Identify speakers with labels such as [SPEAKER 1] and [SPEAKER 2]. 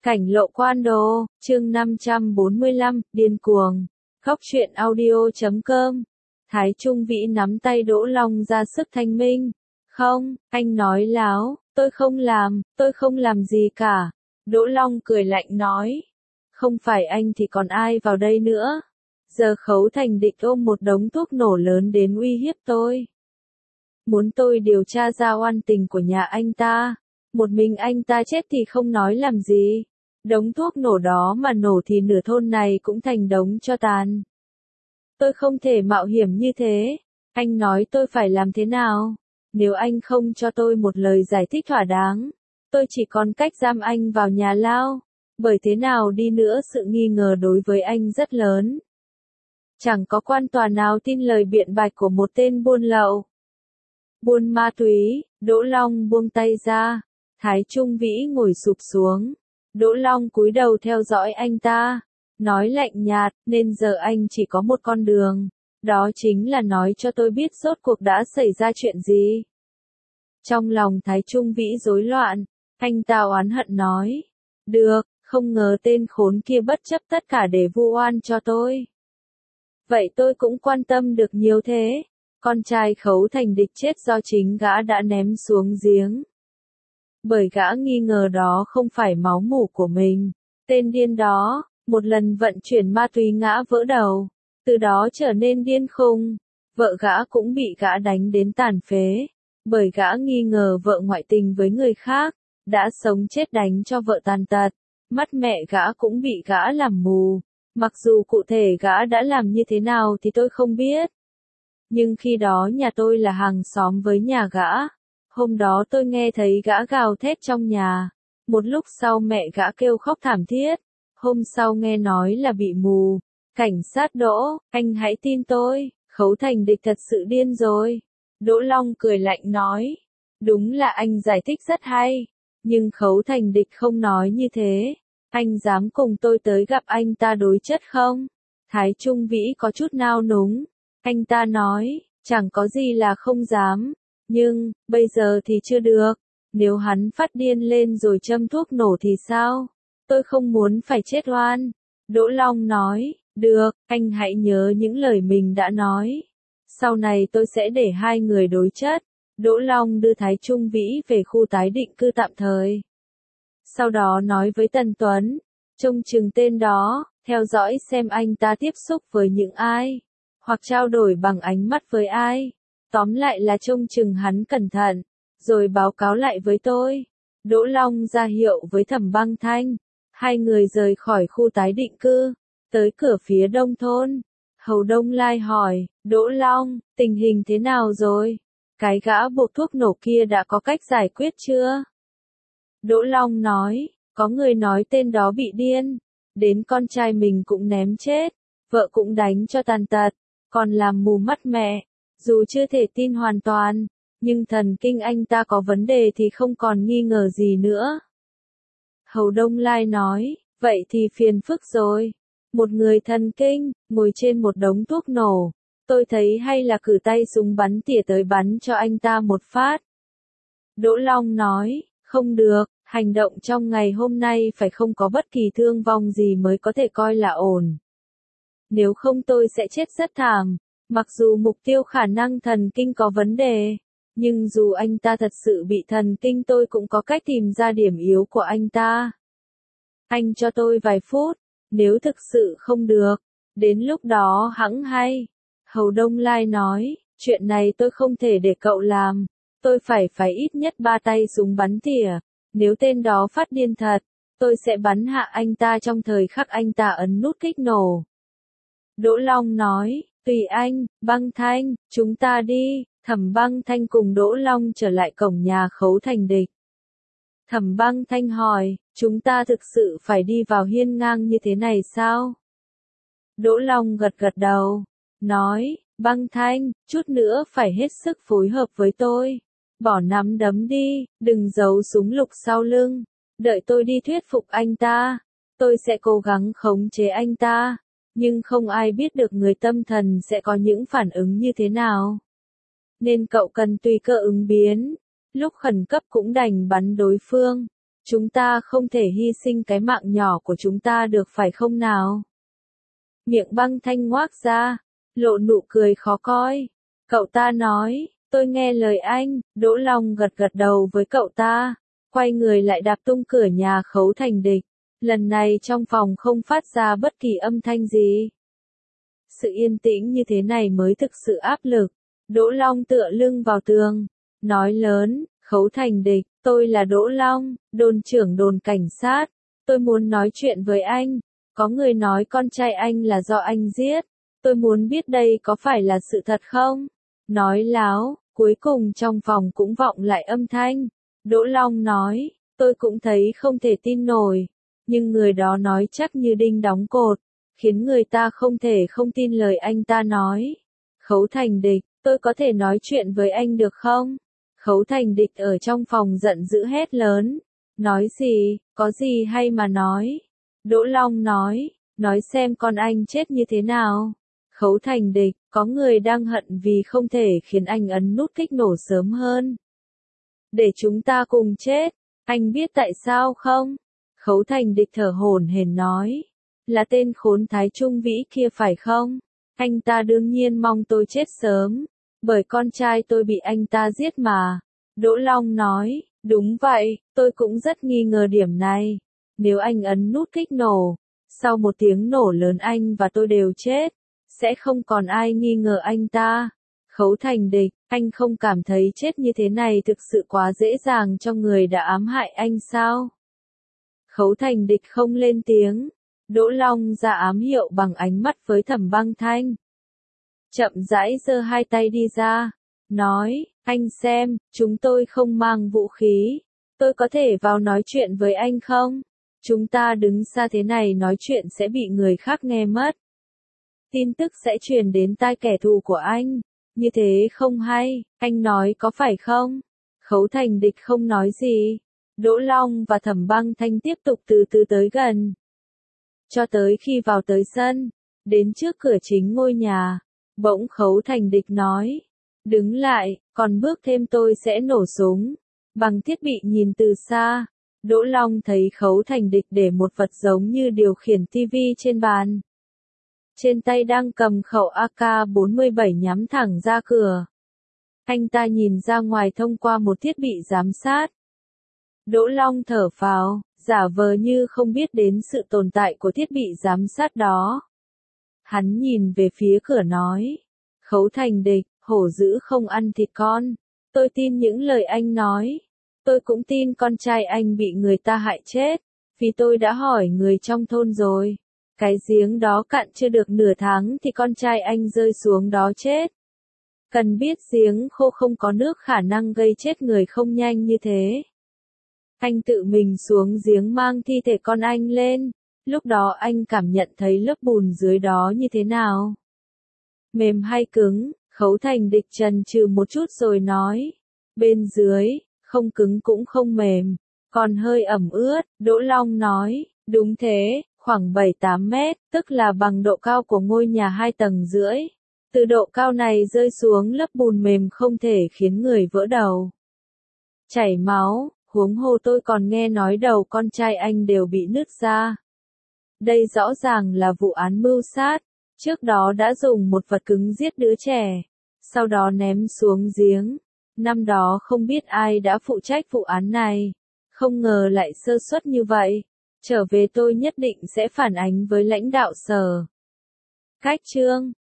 [SPEAKER 1] Cảnh lộ quan đồ, chương 545, điên cuồng. Khóc chuyện audio.com. Thái Trung Vĩ nắm tay Đỗ Long ra sức thanh minh. Không, anh nói láo, tôi không làm gì cả. Đỗ Long cười lạnh nói. Không phải anh thì còn ai vào đây nữa. Giờ Khấu Thành Địch ôm một đống thuốc nổ lớn đến uy hiếp tôi. Muốn tôi điều tra ra oan tình của nhà anh ta. Một mình anh ta chết thì không nói làm gì. Đống thuốc nổ đó mà nổ thì nửa thôn này cũng thành đống tro tàn. Tôi không thể mạo hiểm như thế. Anh nói tôi phải làm thế nào? Nếu anh không cho tôi một lời giải thích thỏa đáng, tôi chỉ còn cách giam anh vào nhà lao. Bởi thế nào đi nữa sự nghi ngờ đối với anh rất lớn. Chẳng có quan tòa nào tin lời biện bạch của một tên buôn lậu. Buôn ma túy, Đỗ Long buông tay ra. Thái Trung Vĩ ngồi sụp xuống. Đỗ Long cúi đầu theo dõi anh ta. Nói lạnh nhạt, nên giờ anh chỉ có một con đường. Đó chính là nói cho tôi biết rốt cuộc đã xảy ra chuyện gì. Trong lòng Thái Trung Vĩ rối loạn, anh ta oán hận nói. Được, không ngờ tên khốn kia bất chấp tất cả để vu oan cho tôi. Vậy tôi cũng quan tâm được nhiều thế. Con trai Khấu Thành Địch chết do chính gã đã ném xuống giếng. Bởi gã nghi ngờ đó không phải máu mủ của mình. Tên điên đó, một lần vận chuyển ma túy ngã vỡ đầu. Từ đó trở nên điên khùng. Vợ gã cũng bị gã đánh đến tàn phế. Bởi gã nghi ngờ vợ ngoại tình với người khác. Đã sống chết đánh cho vợ tàn tật. Mắt mẹ gã cũng bị gã làm mù. Mặc dù cụ thể gã đã làm như thế nào thì tôi không biết. Nhưng khi đó nhà tôi là hàng xóm với nhà gã. Hôm đó tôi nghe thấy gã gào thét trong nhà. Một lúc sau mẹ gã kêu khóc thảm thiết. Hôm sau nghe nói là bị mù. Cảnh sát Đỗ, anh hãy tin tôi, Khấu Thành Địch thật sự điên rồi. Đỗ Long cười lạnh nói. Đúng là anh giải thích rất hay. Nhưng Khấu Thành Địch không nói như thế. Anh dám cùng tôi tới gặp anh ta đối chất không? Thái Trung Vĩ có chút nao núng. Anh ta nói, chẳng có gì là không dám. Nhưng, bây giờ thì chưa được. Nếu hắn phát điên lên rồi châm thuốc nổ thì sao? Tôi không muốn phải chết oan. Đỗ Long nói, được, anh hãy nhớ những lời mình đã nói. Sau này tôi sẽ để hai người đối chất. Đỗ Long đưa Thái Trung Vĩ về khu tái định cư tạm thời. Sau đó nói với Tần Tuấn, trông chừng tên đó, theo dõi xem anh ta tiếp xúc với những ai, hoặc trao đổi bằng ánh mắt với ai. Tóm lại là trông chừng hắn cẩn thận, rồi báo cáo lại với tôi. Đỗ Long ra hiệu với Thẩm Băng Thanh. Hai người rời khỏi khu tái định cư, tới cửa phía đông thôn. Hầu Đông Lai hỏi, Đỗ Long, tình hình thế nào rồi? Cái gã buộc thuốc nổ kia đã có cách giải quyết chưa? Đỗ Long nói, có người nói tên đó bị điên. Đến con trai mình cũng ném chết, vợ cũng đánh cho tàn tật, còn làm mù mắt mẹ. Dù chưa thể tin hoàn toàn, nhưng thần kinh anh ta có vấn đề thì không còn nghi ngờ gì nữa. Hầu Đông Lai nói, vậy thì phiền phức rồi. Một người thần kinh, ngồi trên một đống thuốc nổ. Tôi thấy hay là cử tay súng bắn tỉa tới bắn cho anh ta một phát. Đỗ Long nói, không được, hành động trong ngày hôm nay phải không có bất kỳ thương vong gì mới có thể coi là ổn. Nếu không tôi sẽ chết rất thảm. Mặc dù mục tiêu khả năng thần kinh có vấn đề, nhưng dù anh ta thật sự bị thần kinh tôi cũng có cách tìm ra điểm yếu của anh ta. Anh cho tôi vài phút, nếu thực sự không được, đến lúc đó hẵng hay. Hầu Đông Lai nói, chuyện này tôi không thể để cậu làm, tôi phải ít nhất 3 tay súng bắn tỉa. Nếu tên đó phát điên thật, tôi sẽ bắn hạ anh ta trong thời khắc anh ta ấn nút kích nổ. Đỗ Long nói, tùy anh, Băng Thanh, chúng ta đi. Thẩm Băng Thanh cùng Đỗ Long trở lại cổng nhà Khấu Thành Địch. Thẩm Băng Thanh hỏi, chúng ta thực sự phải đi vào hiên ngang như thế này sao? Đỗ Long gật gật đầu, nói, Băng Thanh, chút nữa phải hết sức phối hợp với tôi. Bỏ nắm đấm đi, đừng giấu súng lục sau lưng. Đợi tôi đi thuyết phục anh ta. Tôi sẽ cố gắng khống chế anh ta. Nhưng không ai biết được người tâm thần sẽ có những phản ứng như thế nào. Nên cậu cần tùy cơ ứng biến. Lúc khẩn cấp cũng đành bắn đối phương. Chúng ta không thể hy sinh cái mạng nhỏ của chúng ta được phải không nào? Miệng Băng Thanh ngoác ra, lộ nụ cười khó coi. Cậu ta nói, tôi nghe lời anh. Đỗ Long gật gật đầu với cậu ta, quay người lại đạp tung cửa nhà Khấu Thành Địch. Lần này trong phòng không phát ra bất kỳ âm thanh gì. Sự yên tĩnh như thế này mới thực sự áp lực. Đỗ Long tựa lưng vào tường, nói lớn, Khấu Thành Địch, tôi là Đỗ Long, đồn trưởng đồn cảnh sát. Tôi muốn nói chuyện với anh. Có người nói con trai anh là do anh giết. Tôi muốn biết đây có phải là sự thật không? Nói láo, cuối cùng trong phòng cũng vọng lại âm thanh. Đỗ Long nói, tôi cũng thấy không thể tin nổi. Nhưng người đó nói chắc như đinh đóng cột, khiến người ta không thể không tin lời anh ta nói. Khấu Thành Địch, tôi có thể nói chuyện với anh được không? Khấu Thành Địch ở trong phòng giận dữ hét lớn. Nói gì, có gì hay mà nói? Đỗ Long nói xem con anh chết như thế nào. Khấu Thành Địch, có người đang hận vì không thể khiến anh ấn nút kích nổ sớm hơn. Để chúng ta cùng chết, anh biết tại sao không? Khấu Thành Địch thở hổn hển nói. Là tên khốn Thái Trung Vĩ kia phải không? Anh ta đương nhiên mong tôi chết sớm, bởi con trai tôi bị anh ta giết mà. Đỗ Long nói, đúng vậy, tôi cũng rất nghi ngờ điểm này. Nếu anh ấn nút kích nổ, sau một tiếng nổ lớn anh và tôi đều chết, sẽ không còn ai nghi ngờ anh ta. Khấu Thành Địch, anh không cảm thấy chết như thế này thực sự quá dễ dàng cho người đã ám hại anh sao? Khấu Thành Địch không lên tiếng. Đỗ Long ra ám hiệu bằng ánh mắt với Thẩm Băng Thanh. Chậm rãi giơ hai tay đi ra, nói, anh xem, chúng tôi không mang vũ khí. Tôi có thể vào nói chuyện với anh không? Chúng ta đứng xa thế này nói chuyện sẽ bị người khác nghe mất. Tin tức sẽ truyền đến tai kẻ thù của anh. Như thế không hay, anh nói có phải không? Khấu Thành Địch không nói gì. Đỗ Long và Thẩm Băng Thanh tiếp tục từ từ tới gần. Cho tới khi vào tới sân, đến trước cửa chính ngôi nhà, bỗng Khấu Thành Địch nói, đứng lại, còn bước thêm tôi sẽ nổ súng. Bằng thiết bị nhìn từ xa, Đỗ Long thấy Khấu Thành Địch để một vật giống như điều khiển tivi trên bàn. Trên tay đang cầm khẩu AK-47 nhắm thẳng ra cửa. Anh ta nhìn ra ngoài thông qua một thiết bị giám sát. Đỗ Long thở phào, giả vờ như không biết đến sự tồn tại của thiết bị giám sát đó. Hắn nhìn về phía cửa nói, Khấu Thành Địch, hổ dữ không ăn thịt con. Tôi tin những lời anh nói. Tôi cũng tin con trai anh bị người ta hại chết, vì tôi đã hỏi người trong thôn rồi. Cái giếng đó cạn chưa được nửa tháng thì con trai anh rơi xuống đó chết. Cần biết giếng khô không có nước khả năng gây chết người không nhanh như thế. Anh tự mình xuống giếng mang thi thể con anh lên. Lúc đó anh cảm nhận thấy lớp bùn dưới đó như thế nào? Mềm hay cứng? Khấu Thành Địch chần chừ một chút rồi nói. Bên dưới, không cứng cũng không mềm, còn hơi ẩm ướt. Đỗ Long nói, đúng thế, khoảng 7-8 mét, tức là bằng độ cao của ngôi nhà 2 tầng rưỡi. Từ độ cao này rơi xuống lớp bùn mềm không thể khiến người vỡ đầu. Chảy máu, huống hồ tôi còn nghe nói đầu con trai anh đều bị nứt ra. Đây rõ ràng là vụ án mưu sát, trước đó đã dùng một vật cứng giết đứa trẻ, sau đó ném xuống giếng. Năm đó không biết ai đã phụ trách vụ án này, không ngờ lại sơ suất như vậy. Trở về tôi nhất định sẽ phản ánh với lãnh đạo sở. Cách chương